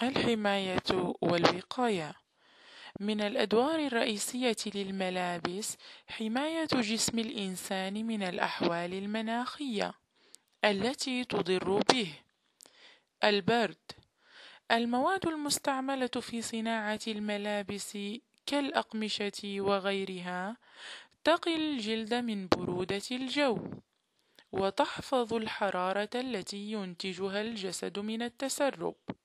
الحماية والوقاية. من الأدوار الرئيسية للملابس حماية جسم الإنسان من الأحوال المناخية التي تضر به. البرد. المواد المستعملة في صناعة الملابس كالأقمشة وغيرها تقي الجلد من برودة الجو، وتحفظ الحرارة التي ينتجها الجسد من التسرب.